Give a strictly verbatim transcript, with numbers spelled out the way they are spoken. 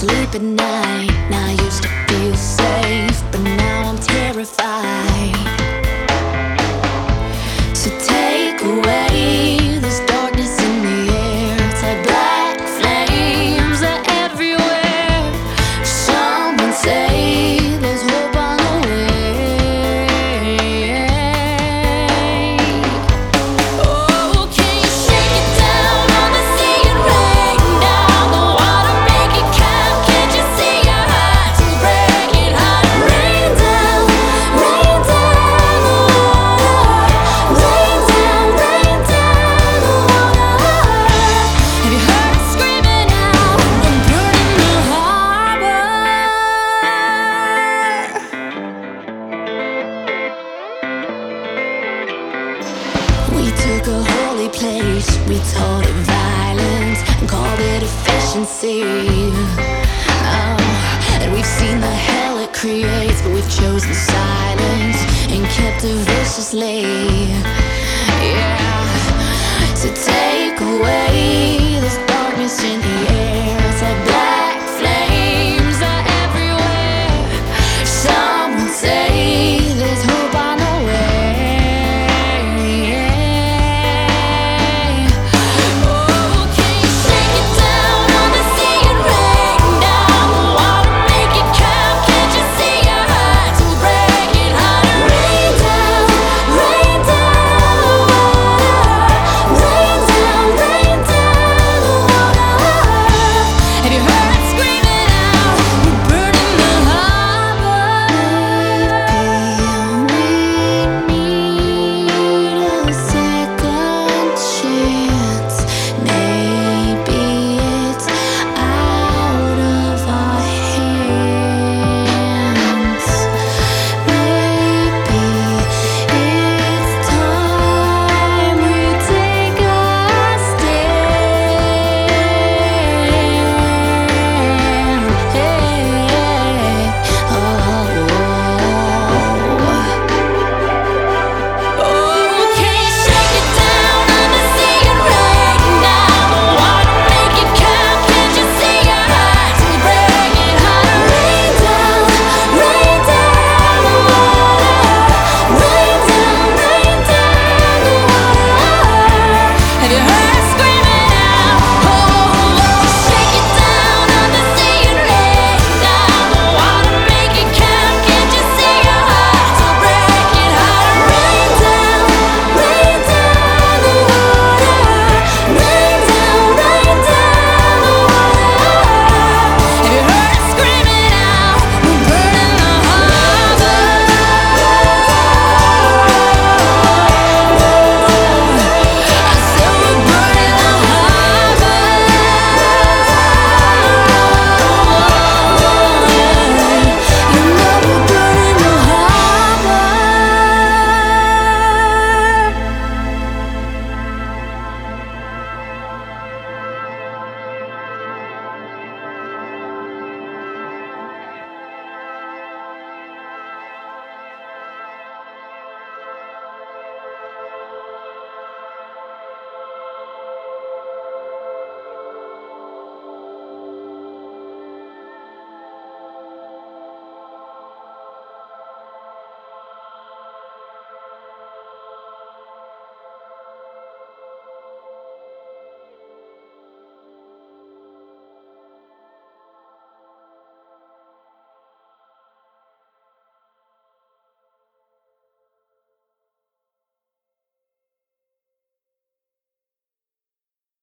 sleep at night. Now I used to feel safe, but now I'm terrified. So take away this darkness in the air. It's like black flames are everywhere. Someone say there's hope on the way. Oh, can you shake it down on the sea and rain down the water, make it count? Can't you see your heart's breaking heart? Rain down, rain down the water, rain down, rain down the water. Have you heard it screaming out and burning the harbor? We took a holy place, we taught it violence and called it efficiency. Oh, and we've seen the hell it creates, but we've chosen silence and kept it viciously. Yeah, so take away